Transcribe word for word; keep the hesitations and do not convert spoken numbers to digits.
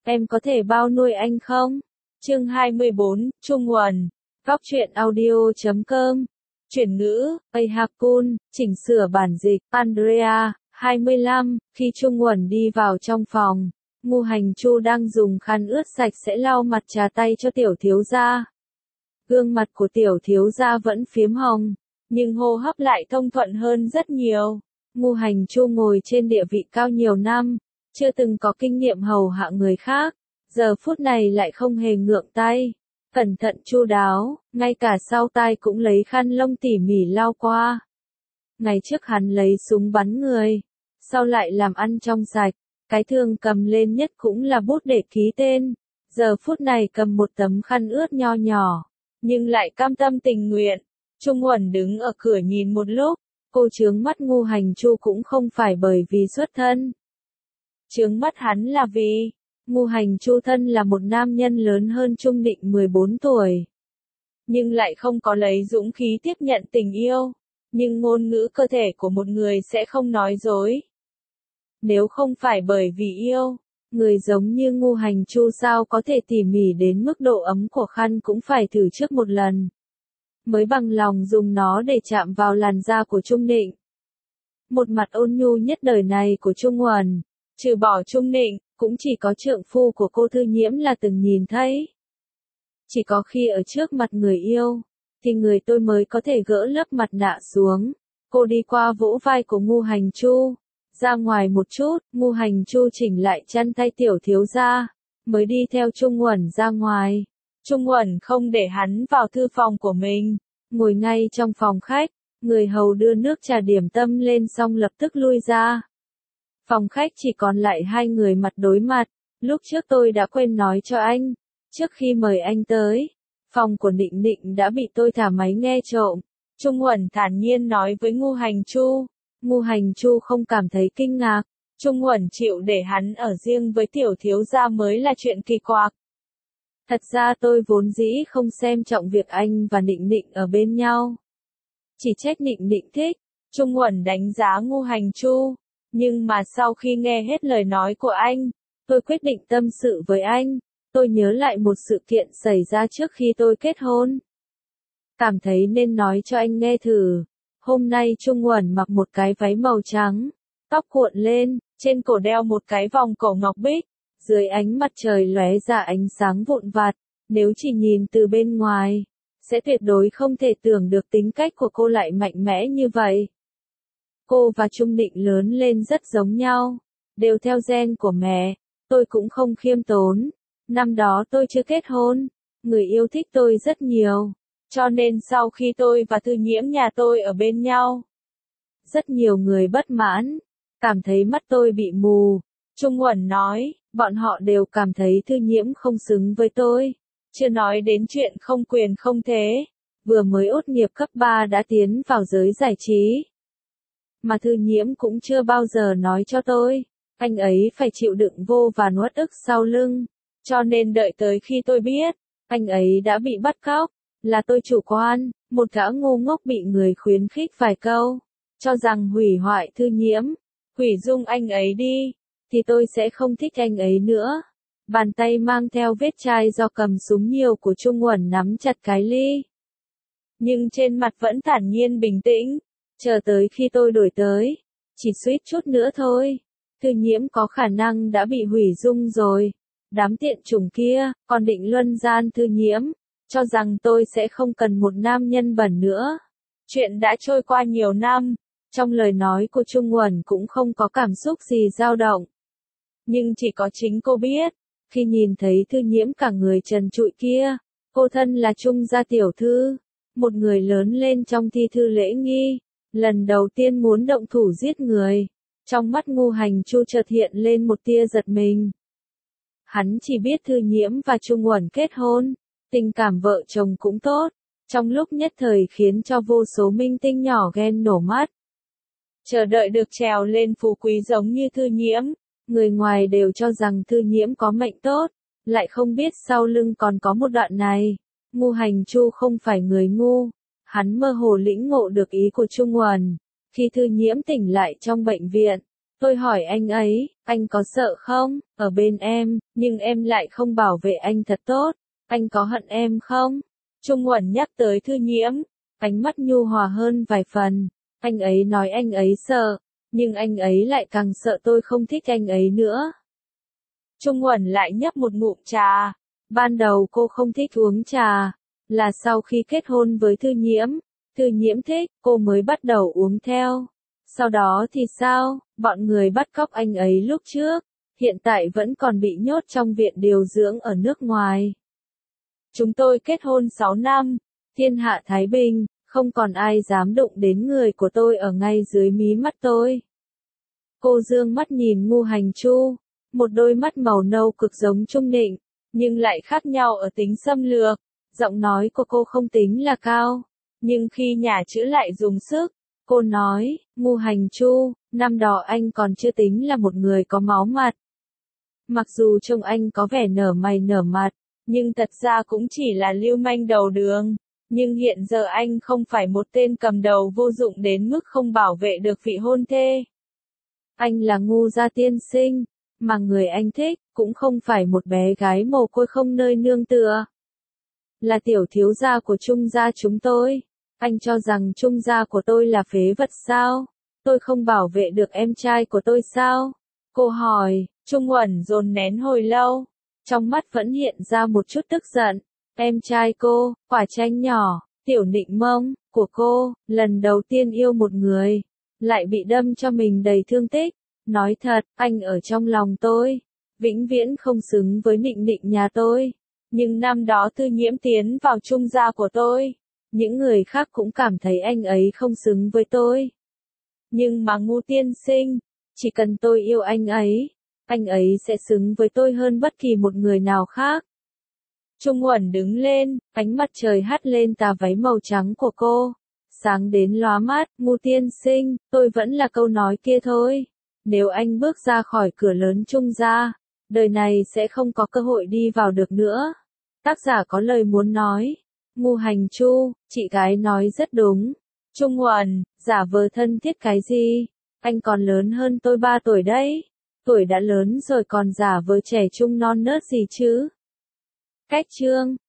em có thể bao nuôi anh không? Chương hai mươi bốn, Trung Uẩn. Góc truyện audio chấm com. Chuyển ngữ, Ahakun, chỉnh sửa bản dịch, Andrea, hai mươi lăm, khi Trung Uẩn đi vào trong phòng, Ngô Hành Chu đang dùng khăn ướt sạch sẽ lau mặt trà tay cho tiểu thiếu gia. Gương mặt của tiểu thiếu gia vẫn phiếm hồng, nhưng hô hấp lại thông thuận hơn rất nhiều. Ngô Hành Chu ngồi trên địa vị cao nhiều năm, chưa từng có kinh nghiệm hầu hạ người khác, giờ phút này lại không hề ngượng tay, cẩn thận chu đáo, ngay cả sau tai cũng lấy khăn lông tỉ mỉ lau qua. Ngày trước hắn lấy súng bắn người, sau lại làm ăn trong sạch, cái thường cầm lên nhất cũng là bút để ký tên, giờ phút này cầm một tấm khăn ướt nho nhỏ, nhưng lại cam tâm tình nguyện. Trung Uẩn đứng ở cửa nhìn một lúc, cô chướng mắt Ngô Hành Chu cũng không phải bởi vì xuất thân. Chướng mắt hắn là vì, Ngô Hành Chu thân là một nam nhân lớn hơn Trung Định mười bốn tuổi. Nhưng lại không có lấy dũng khí tiếp nhận tình yêu, nhưng ngôn ngữ cơ thể của một người sẽ không nói dối. Nếu không phải bởi vì yêu, người giống như Ngô Hành Chu sao có thể tỉ mỉ đến mức độ ấm của khăn cũng phải thử trước một lần, mới bằng lòng dùng nó để chạm vào làn da của Trung Định. Một mặt ôn nhu nhất đời này của Trung Uẩn, trừ bỏ Trung Định, cũng chỉ có trượng phu của cô Thư Nhiễm là từng nhìn thấy. Chỉ có khi ở trước mặt người yêu, thì người tôi mới có thể gỡ lớp mặt nạ xuống. Cô đi qua vỗ vai của Ngô Hành Chu, ra ngoài một chút, Ngô Hành Chu chỉnh lại chăn tay tiểu thiếu gia, mới đi theo Trung Uẩn ra ngoài. Trung Uẩn không để hắn vào thư phòng của mình, ngồi ngay trong phòng khách, người hầu đưa nước trà điểm tâm lên xong lập tức lui ra. Phòng khách chỉ còn lại hai người mặt đối mặt, lúc trước tôi đã quên nói cho anh, trước khi mời anh tới, phòng của Định Định đã bị tôi thả máy nghe trộm. Trung Uẩn thản nhiên nói với Ngô Hành Chu. Ngô Hành Chu không cảm thấy kinh ngạc, Trung Uẩn chịu để hắn ở riêng với tiểu thiếu gia mới là chuyện kỳ quặc. Thật ra tôi vốn dĩ không xem trọng việc anh và Định Định ở bên nhau. Chỉ trách Định Định thích. Trung Uẩn đánh giá Ngô Hành Chu, nhưng mà sau khi nghe hết lời nói của anh, tôi quyết định tâm sự với anh. Tôi nhớ lại một sự kiện xảy ra trước khi tôi kết hôn, cảm thấy nên nói cho anh nghe thử. Hôm nay Trung Uẩn mặc một cái váy màu trắng, tóc cuộn lên, trên cổ đeo một cái vòng cổ ngọc bích, dưới ánh mặt trời lóe ra ánh sáng vụn vặt, nếu chỉ nhìn từ bên ngoài, sẽ tuyệt đối không thể tưởng được tính cách của cô lại mạnh mẽ như vậy. Cô và Trung Định lớn lên rất giống nhau, đều theo gen của mẹ. Tôi cũng không khiêm tốn, năm đó tôi chưa kết hôn, người yêu thích tôi rất nhiều, cho nên sau khi tôi và Thư Nhiễm nhà tôi ở bên nhau, rất nhiều người bất mãn, cảm thấy mắt tôi bị mù. Trung Uẩn nói, bọn họ đều cảm thấy Thư Nhiễm không xứng với tôi, chưa nói đến chuyện không quyền không thế, vừa mới tốt nghiệp cấp ba đã tiến vào giới giải trí. Mà Thư Nhiễm cũng chưa bao giờ nói cho tôi, anh ấy phải chịu đựng vô vàn uất ức sau lưng, cho nên đợi tới khi tôi biết, anh ấy đã bị bắt cóc, là tôi chủ quan, một gã ngu ngốc bị người khuyến khích vài câu, cho rằng hủy hoại Thư Nhiễm, hủy dung anh ấy đi, thì tôi sẽ không thích anh ấy nữa. Bàn tay mang theo vết chai do cầm súng nhiều của Trung Uẩn nắm chặt cái ly, nhưng trên mặt vẫn thản nhiên bình tĩnh, chờ tới khi tôi đổi tới, chỉ suýt chút nữa thôi, Thư Nhiễm có khả năng đã bị hủy dung rồi. Đám tiện chủng kia, còn định luân gian Thư Nhiễm, cho rằng tôi sẽ không cần một nam nhân bẩn nữa. Chuyện đã trôi qua nhiều năm, trong lời nói của Trung Uẩn cũng không có cảm xúc gì dao động. Nhưng chỉ có chính cô biết, khi nhìn thấy Thư Nhiễm cả người trần trụi kia, cô thân là Trung gia tiểu thư, một người lớn lên trong thi thư lễ nghi, lần đầu tiên muốn động thủ giết người. Trong mắt Ngô Hành Chu chợt hiện lên một tia giật mình. Hắn chỉ biết Thư Nhiễm và Trung Uẩn kết hôn, tình cảm vợ chồng cũng tốt, trong lúc nhất thời khiến cho vô số minh tinh nhỏ ghen nổ mắt. Chờ đợi được trèo lên phú quý giống như Thư Nhiễm, người ngoài đều cho rằng Thư Nhiễm có mệnh tốt, lại không biết sau lưng còn có một đoạn này. Ngô Hành Chu không phải người ngu, hắn mơ hồ lĩnh ngộ được ý của Trung Uẩn. Khi Thư Nhiễm tỉnh lại trong bệnh viện, Tôi hỏi anh ấy, anh có sợ không, ở bên em, nhưng em lại không bảo vệ anh thật tốt, anh có hận em không? Trung Uẩn nhắc tới Thư Nhiễm, ánh mắt nhu hòa hơn vài phần, anh ấy nói anh ấy sợ, nhưng anh ấy lại càng sợ tôi không thích anh ấy nữa. Trung Uẩn lại nhấp một ngụm trà, ban đầu cô không thích uống trà, là sau khi kết hôn với Thư Nhiễm, Thư Nhiễm thích, cô mới bắt đầu uống theo. Sau đó thì sao, bọn người bắt cóc anh ấy lúc trước, hiện tại vẫn còn bị nhốt trong viện điều dưỡng ở nước ngoài. Chúng tôi kết hôn sáu năm, thiên hạ thái bình, không còn ai dám đụng đến người của tôi ở ngay dưới mí mắt tôi. Cô dương mắt nhìn Ngu Hành Chu, một đôi mắt màu nâu cực giống Trung Nịnh, nhưng lại khác nhau ở tính xâm lược. Giọng nói của cô không tính là cao, nhưng khi nhả chữ lại dùng sức. Cô nói, Ngu Hành Chu, năm đó anh còn chưa tính là một người có máu mặt. Mặc dù trông anh có vẻ nở mày nở mặt, nhưng thật ra cũng chỉ là lưu manh đầu đường. Nhưng hiện giờ anh không phải một tên cầm đầu vô dụng đến mức không bảo vệ được vị hôn thê. Anh là Ngu gia tiên sinh, mà người anh thích, cũng không phải một bé gái mồ côi không nơi nương tựa. Là tiểu thiếu gia của Trung gia chúng tôi. Anh cho rằng Trung gia của tôi là phế vật sao? Tôi không bảo vệ được em trai của tôi sao? Cô hỏi, Trung Uẩn dồn nén hồi lâu. Trong mắt vẫn hiện ra một chút tức giận. Em trai cô, quả chanh nhỏ, tiểu nịnh mông, của cô, lần đầu tiên yêu một người. Lại bị đâm cho mình đầy thương tích. Nói thật, anh ở trong lòng tôi. Vĩnh viễn không xứng với nịnh nịnh nhà tôi. Nhưng năm đó Thư Nhiễm tiến vào Trung gia của tôi. Những người khác cũng cảm thấy anh ấy không xứng với tôi. Nhưng mà Ngu tiên sinh, chỉ cần tôi yêu anh ấy, anh ấy sẽ xứng với tôi hơn bất kỳ một người nào khác. Trung Uẩn đứng lên, ánh mặt trời hắt lên tà váy màu trắng của cô. Sáng đến lóa mắt, Ngu tiên sinh, tôi vẫn là câu nói kia thôi. Nếu anh bước ra khỏi cửa lớn Trung gia, đời này sẽ không có cơ hội đi vào được nữa. Tác giả có lời muốn nói. Ngu Hành Chu, chị gái nói rất đúng. Trung Uẩn, giả vờ thân thiết cái gì? Anh còn lớn hơn tôi ba tuổi đấy. Tuổi đã lớn rồi còn giả vờ trẻ trung non nớt gì chứ? Cách chương